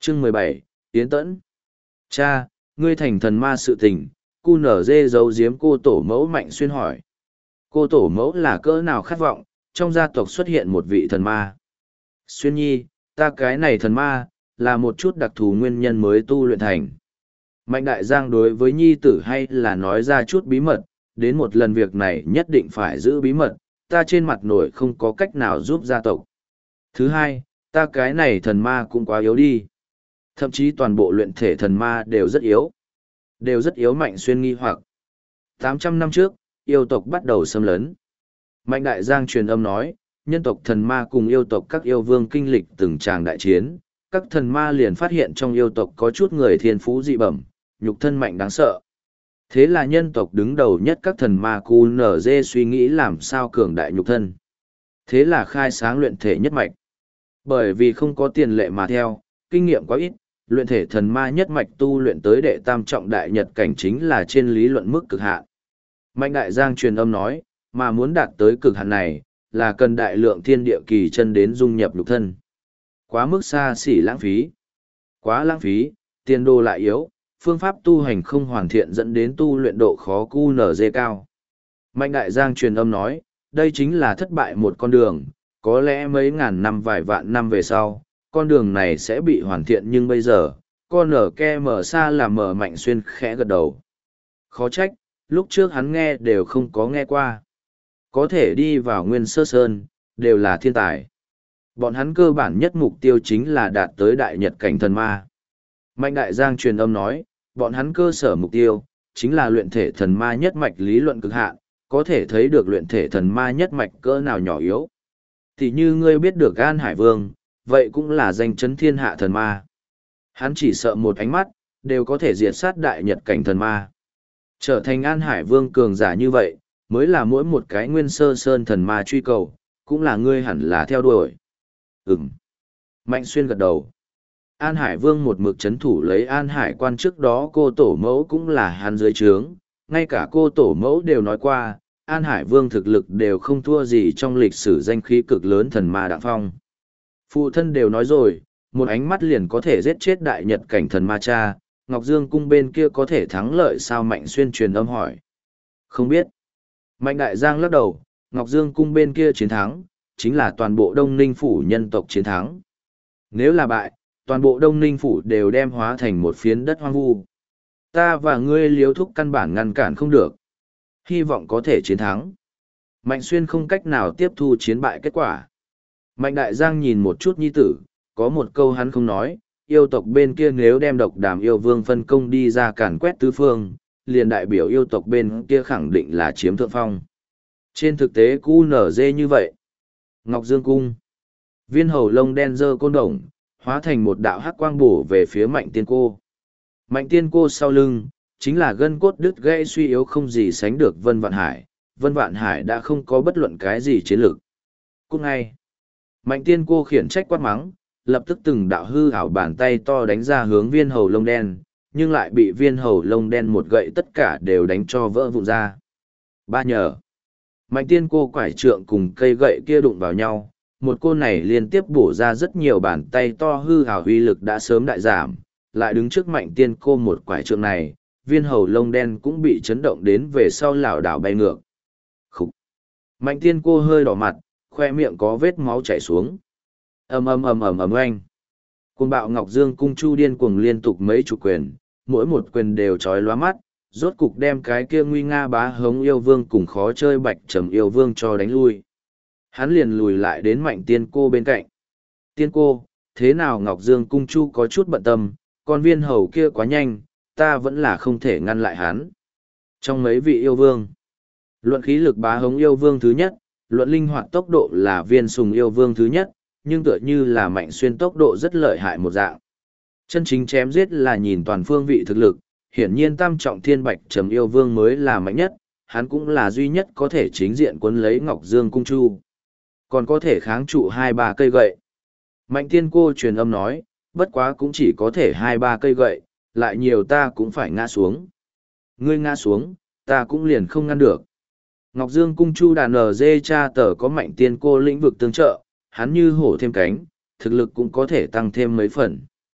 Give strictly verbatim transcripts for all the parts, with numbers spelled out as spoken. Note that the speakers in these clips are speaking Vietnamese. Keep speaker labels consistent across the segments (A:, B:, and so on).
A: Chương mười bảy, Yến Tẫn. Cha, ngươi thành thần ma sự tình, cu nở dê giấu giếm cô tổ mẫu Mạnh Xuyên hỏi. Cô tổ mẫu là cỡ nào khát vọng, trong gia tộc xuất hiện một vị thần ma. Xuyên nhi, ta cái này thần ma, là một chút đặc thù nguyên nhân mới tu luyện thành. Mạnh đại giang đối với nhi tử hay là nói ra chút bí mật, đến một lần việc này nhất định phải giữ bí mật, ta trên mặt nổi không có cách nào giúp gia tộc. Thứ hai, ta cái này thần ma cũng quá yếu đi. Thậm chí toàn bộ luyện thể thần ma đều rất yếu. Đều rất yếu. Mạnh Xuyên nghi hoặc. tám trăm năm trước, yêu tộc bắt đầu xâm lấn. Mạnh đại giang truyền âm nói, nhân tộc thần ma cùng yêu tộc các yêu vương kinh lịch từng tràng đại chiến, các thần ma liền phát hiện trong yêu tộc có chút người thiên phú dị bẩm, nhục thân mạnh đáng sợ. Thế là nhân tộc đứng đầu nhất các thần ma cu nở dê suy nghĩ làm sao cường đại nhục thân. Thế là khai sáng luyện thể nhất mạch. Bởi vì không có tiền lệ mà theo, kinh nghiệm quá ít, luyện thể thần ma nhất mạch tu luyện tới đệ tam trọng đại nhật cảnh chính là trên lý luận mức cực hạn. Mạnh đại giang truyền âm nói, mà muốn đạt tới cực hạn này, là cần đại lượng thiên địa kỳ chân đến dung nhập nhục thân. Quá mức xa xỉ lãng phí. Quá lãng phí, tiền đồ lại yếu, phương pháp tu hành không hoàn thiện dẫn đến tu luyện độ khó cu nở dê cao. Mạnh đại giang truyền âm nói, đây chính là thất bại một con đường, có lẽ mấy ngàn năm vài vạn năm về sau, con đường này sẽ bị hoàn thiện nhưng bây giờ, con nở ke mở xa là mở Mạnh Xuyên khẽ gật đầu. Khó trách, lúc trước hắn nghe đều không có nghe qua. Có thể đi vào Nguyên Sơ Sơn, đều là thiên tài. Bọn hắn cơ bản nhất mục tiêu chính là đạt tới đại nhật cảnh thần ma. Mạnh đại giang truyền âm nói, bọn hắn cơ sở mục tiêu, chính là luyện thể thần ma nhất mạch lý luận cực hạn, có thể thấy được luyện thể thần ma nhất mạch cỡ nào nhỏ yếu. Thì như ngươi biết được An Hải Vương, vậy cũng là danh chấn thiên hạ thần ma. Hắn chỉ sợ một ánh mắt, đều có thể diệt sát đại nhật cảnh thần ma. Trở thành An Hải Vương cường giả như vậy, mới là mỗi một cái Nguyên Sơ Sơn thần ma truy cầu, cũng là ngươi hẳn là theo đuổi. Ừm. Mạnh Xuyên gật đầu. An Hải Vương một mực chấn thủ lấy An Hải quan trước đó cô tổ mẫu cũng là hắn dưới trướng, ngay cả cô tổ mẫu đều nói qua, An Hải Vương thực lực đều không thua gì trong lịch sử danh khí cực lớn thần ma Đặng Phong. Phụ thân đều nói rồi, một ánh mắt liền có thể giết chết đại nhật cảnh thần ma cha, Ngọc Dương cung bên kia có thể thắng lợi sao? Mạnh Xuyên truyền âm hỏi. Không biết. Mạnh Đại Giang lắc đầu, Ngọc Dương cung bên kia chiến thắng, chính là toàn bộ Đông Ninh phủ nhân tộc chiến thắng. Nếu là bại, toàn bộ Đông Ninh phủ đều đem hóa thành một phiến đất hoang vu. Ta và ngươi Liếu Thúc căn bản ngăn cản không được. Hy vọng có thể chiến thắng. Mạnh Xuyên không cách nào tiếp thu chiến bại kết quả. Mạnh Đại Giang nhìn một chút nhi tử, có một câu hắn không nói, yêu tộc bên kia nếu đem độc đàm yêu vương phân công đi ra càn quét tứ phương, liền đại biểu yêu tộc bên kia khẳng định là chiếm thượng phong. Trên thực tế cu nở dê như vậy. Ngọc Dương cung. Viên hầu lông đen dơ côn đồng, hóa thành một đạo hắc quang bổ về phía Mạnh Tiên Cô. Mạnh Tiên Cô sau lưng, chính là gân cốt đứt gãy suy yếu không gì sánh được Vân Vạn Hải. Vân Vạn Hải đã không có bất luận cái gì chiến lược. Cũng ngay, Mạnh Tiên Cô khiển trách quát mắng, lập tức từng đạo hư ảo bàn tay to đánh ra hướng viên hầu lông đen, nhưng lại bị viên hầu lông đen một gậy tất cả đều đánh cho vỡ vụn ra. Ba nhờ. Mạnh Tiên Cô quải trượng cùng cây gậy kia đụng vào nhau, một cô này liên tiếp bổ ra rất nhiều bàn tay to hư ảo uy lực đã sớm đại giảm, lại đứng trước Mạnh Tiên Cô một quải trượng này, viên hầu lông đen cũng bị chấn động đến về sau lảo đảo bay ngược. Khúc. Mạnh Tiên Cô hơi đỏ mặt, khoe miệng có vết máu chảy xuống. Ầm ầm ầm ầm ầm oanh. Cuồng bạo Ngọc Dương cung chu điên cuồng liên tục mấy chục quyền, mỗi một quyền đều chói lóa mắt, rốt cục đem cái kia nguy nga bá hống yêu vương cùng khó chơi bạch trầm yêu vương cho đánh lui. Hắn liền lùi lại đến Mạnh Tiên Cô bên cạnh. Tiên Cô, thế nào? Ngọc Dương cung chu có chút bận tâm, con viên hầu kia quá nhanh, ta vẫn là không thể ngăn lại hắn. Trong mấy vị yêu vương, luận khí lực bá hống yêu vương thứ nhất, luận linh hoạt tốc độ là viên sùng yêu vương thứ nhất, nhưng tựa như là Mạnh Xuyên tốc độ rất lợi hại một dạng. Chân chính chém giết là nhìn toàn phương vị thực lực, hiển nhiên tam trọng thiên bạch trầm yêu vương mới là mạnh nhất, hắn cũng là duy nhất có thể chính diện quấn lấy Ngọc Dương cung chu. Còn có thể kháng trụ hai ba cây gậy. Mạnh Tiên Cô truyền âm nói, bất quá cũng chỉ có thể hai ba cây gậy, lại nhiều ta cũng phải ngã xuống. Ngươi ngã xuống, ta cũng liền không ngăn được. Ngọc Dương cung chu đàn ở dê cha tờ có Mạnh Tiên Cô lĩnh vực tương trợ, hắn như hổ thêm cánh, thực lực cũng có thể tăng thêm mấy phần.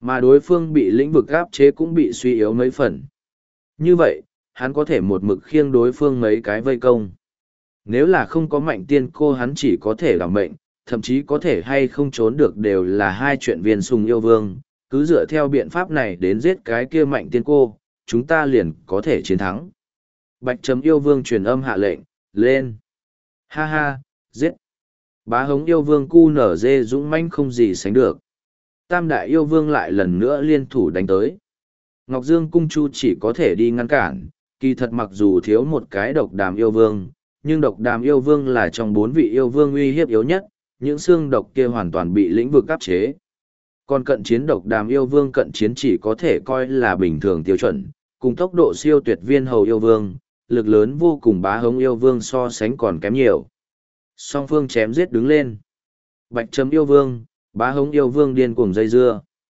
A: Mà đối phương bị lĩnh vực áp chế cũng bị suy yếu mấy phần. Như vậy, hắn có thể một mực khiêng đối phương mấy cái vây công. Nếu là không có mạnh tiên cô hắn chỉ có thể đảm mệnh, thậm chí có thể hay không trốn được đều là hai chuyện viên sùng yêu vương. Cứ dựa theo biện pháp này đến giết cái kia mạnh tiên cô, chúng ta liền có thể chiến thắng. Bạch Trầm yêu vương truyền âm hạ lệnh, lên. Ha ha, giết. Bá hống yêu vương cu nở dê dũng mãnh không gì sánh được. Tam đại yêu vương lại lần nữa liên thủ đánh tới. Ngọc Dương cung chu chỉ có thể đi ngăn cản, kỳ thật mặc dù thiếu một cái độc đàm yêu vương, nhưng độc đàm yêu vương là trong bốn vị yêu vương uy hiếp yếu nhất, những xương độc kia hoàn toàn bị lĩnh vực áp chế. Còn cận chiến độc đàm yêu vương cận chiến chỉ có thể coi là bình thường tiêu chuẩn, cùng tốc độ siêu tuyệt viên hầu yêu vương, lực lớn vô cùng bá hống yêu vương so sánh còn kém nhiều. Song phương chém giết đứng lên. Bạch Trầm yêu vương, bá hống yêu vương điên cuồng dây dưa.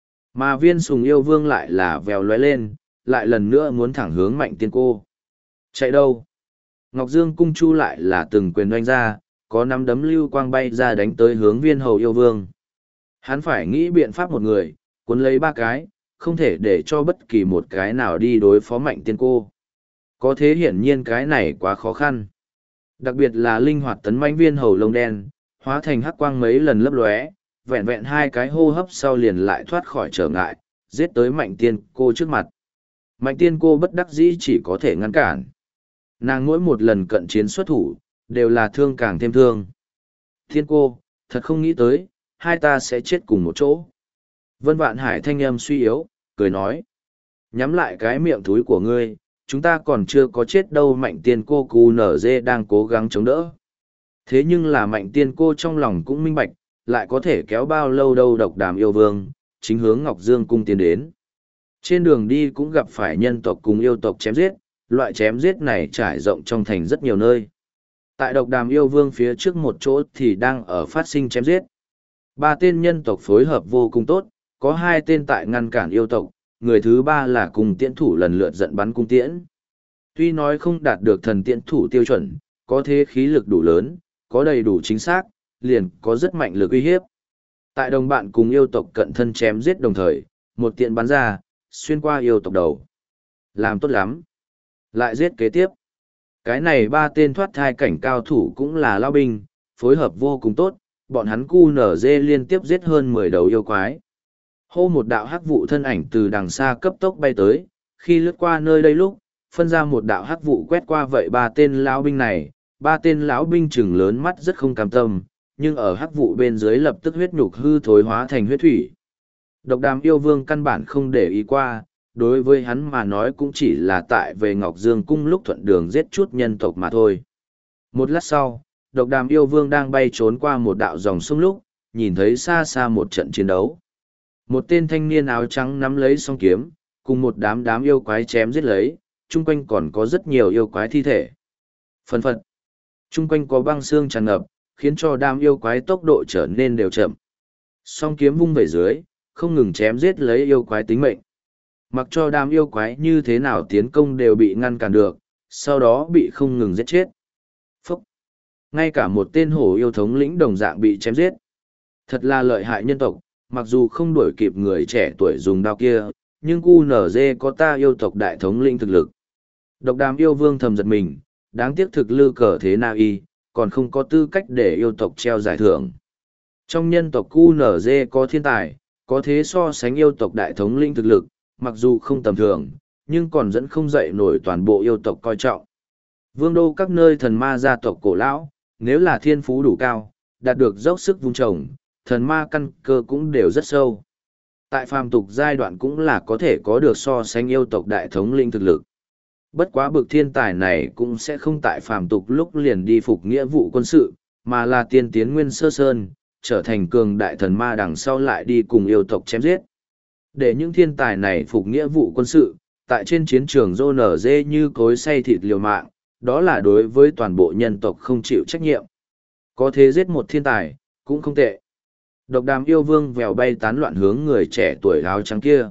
A: Mà viên sùng yêu vương lại là vèo lóe lên, lại lần nữa muốn thẳng hướng mạnh tiên cô. Chạy đâu? Ngọc Dương cung chu lại là từng quyền oanh ra, có năm đấm lưu quang bay ra đánh tới hướng viên hầu yêu vương. Hắn phải nghĩ biện pháp một người, cuốn lấy ba cái, không thể để cho bất kỳ một cái nào đi đối phó mạnh tiên cô. Có thế hiển nhiên cái này quá khó khăn. Đặc biệt là linh hoạt tấn mãnh viên hầu lông đen, hóa thành hắc quang mấy lần lấp lóe, vẹn vẹn hai cái hô hấp sau liền lại thoát khỏi trở ngại, giết tới mạnh tiên cô trước mặt. Mạnh tiên cô bất đắc dĩ chỉ có thể ngăn cản. Nàng mỗi một lần cận chiến xuất thủ, đều là thương càng thêm thương. Tiên cô, thật không nghĩ tới, hai ta sẽ chết cùng một chỗ. Vân Vạn Hải thanh âm suy yếu, cười nói. Nhắm lại cái miệng thúi của ngươi, chúng ta còn chưa có chết đâu. Mạnh tiên cô cù nở dê đang cố gắng chống đỡ. Thế nhưng là mạnh tiên cô trong lòng cũng minh bạch, lại có thể kéo bao lâu đâu. Độc đàm yêu vương, chính hướng Ngọc Dương cung tiến đến. Trên đường đi cũng gặp phải nhân tộc cùng yêu tộc chém giết, loại chém giết này trải rộng trong thành rất nhiều nơi. Tại độc đàm yêu vương phía trước một chỗ thì đang ở phát sinh chém giết. Ba tên nhân tộc phối hợp vô cùng tốt, có hai tên tại ngăn cản yêu tộc, người thứ ba là cùng tiễn thủ lần lượt giận bắn cung tiễn. Tuy nói không đạt được thần tiễn thủ tiêu chuẩn, có thế khí lực đủ lớn, có đầy đủ chính xác, liền có rất mạnh lực uy hiếp. Tại đồng bạn cùng yêu tộc cận thân chém giết đồng thời, một tiện bắn ra, xuyên qua yêu tộc đầu. Làm tốt lắm. Lại giết kế tiếp. Cái này ba tên thoát thai cảnh cao thủ cũng là lao binh, phối hợp vô cùng tốt, bọn hắn cu nở dê liên tiếp giết hơn mười đầu yêu quái. Hô một đạo hắc vụ thân ảnh từ đằng xa cấp tốc bay tới, khi lướt qua nơi đây lúc, phân ra một đạo hắc vụ quét qua vậy ba tên lão binh này, ba tên lão binh chừng lớn mắt rất không cam tâm, nhưng ở hắc vụ bên dưới lập tức huyết nhục hư thối hóa thành huyết thủy. Độc đàm yêu vương căn bản không để ý qua, đối với hắn mà nói cũng chỉ là tại về Ngọc Dương cung lúc thuận đường giết chút nhân tộc mà thôi. Một lát sau, độc đàm yêu vương đang bay trốn qua một đạo dòng sông lúc, nhìn thấy xa xa một trận chiến đấu. Một tên thanh niên áo trắng nắm lấy song kiếm, cùng một đám đám yêu quái chém giết lấy, chung quanh còn có rất nhiều yêu quái thi thể. Phần phật, chung quanh có băng xương tràn ngập, khiến cho đám yêu quái tốc độ trở nên đều chậm. Song kiếm vung về dưới, không ngừng chém giết lấy yêu quái tính mệnh. Mặc cho đám yêu quái như thế nào tiến công đều bị ngăn cản được, sau đó bị không ngừng giết chết. Phúc! Ngay cả một tên hổ yêu thống lĩnh đồng dạng bị chém giết. Thật là lợi hại nhân tộc, mặc dù không đuổi kịp người trẻ tuổi dùng đao kia, nhưng cu nở dê có ta yêu tộc đại thống lĩnh thực lực. Độc đàm yêu vương thầm giật mình, đáng tiếc thực lư cờ thế na y, còn không có tư cách để yêu tộc treo giải thưởng. Trong nhân tộc cu nở dê có thiên tài, có thế so sánh yêu tộc đại thống lĩnh thực lực, mặc dù không tầm thường, nhưng còn dẫn không dậy nổi toàn bộ yêu tộc coi trọng. Vương đô các nơi thần ma gia tộc cổ lão, nếu là thiên phú đủ cao, đạt được dốc sức vung trồng, thần ma căn cơ cũng đều rất sâu. Tại phàm tục giai đoạn cũng là có thể có được so sánh yêu tộc đại thống lĩnh thực lực. Bất quá bực thiên tài này cũng sẽ không tại phàm tục lúc liền đi phục nghĩa vụ quân sự, mà là tiên tiến nguyên sơ sơn, trở thành cường đại thần ma đằng sau lại đi cùng yêu tộc chém giết. Để những thiên tài này phục nghĩa vụ quân sự, tại trên chiến trường rô nở dê như cối xay thịt liều mạng, đó là đối với toàn bộ nhân tộc không chịu trách nhiệm. Có thế giết một thiên tài, cũng không tệ. Độc đàm yêu vương vèo bay tán loạn hướng người trẻ tuổi áo trắng kia.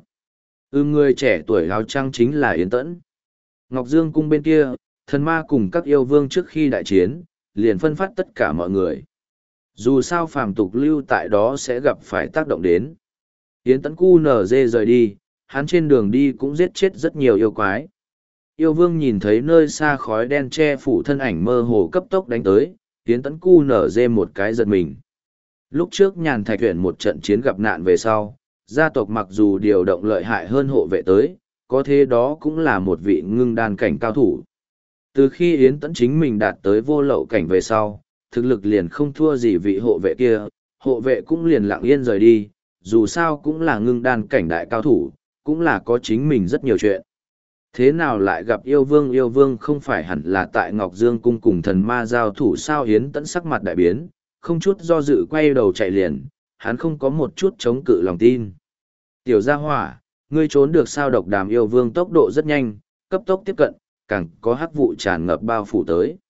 A: Ư người trẻ tuổi áo trắng chính là Yến Tẫn. Ngọc Dương cung bên kia, thần ma cùng các yêu vương trước khi đại chiến, liền phân phát tất cả mọi người. Dù sao phàm tục lưu tại đó sẽ gặp phải tác động đến. Yến Tẫn cu nở dê rời đi, hắn trên đường đi cũng giết chết rất nhiều yêu quái. Yêu vương nhìn thấy nơi xa khói đen che phủ thân ảnh mơ hồ cấp tốc đánh tới, Yến Tẫn cu nở dê một cái giật mình. Lúc trước nhàn thạch tuyển một trận chiến gặp nạn về sau, gia tộc mặc dù điều động lợi hại hơn hộ vệ tới, có thế đó cũng là một vị ngưng đan cảnh cao thủ. Từ khi Yến Tẫn chính mình đạt tới vô lậu cảnh về sau, thực lực liền không thua gì vị hộ vệ kia, hộ vệ cũng liền lặng yên rời đi, dù sao cũng là ngưng đan cảnh đại cao thủ, cũng là có chính mình rất nhiều chuyện. Thế nào lại gặp yêu vương yêu vương không phải hẳn là tại Ngọc Dương cung cùng thần ma giao thủ sao? Yến Tẫn sắc mặt đại biến, không chút do dự quay đầu chạy liền, hắn không có một chút chống cự lòng tin. Tiểu gia hỏa, ngươi trốn được sao? Độc Đàm yêu vương tốc độ rất nhanh, cấp tốc tiếp cận, càng có hắc vụ tràn ngập bao phủ tới.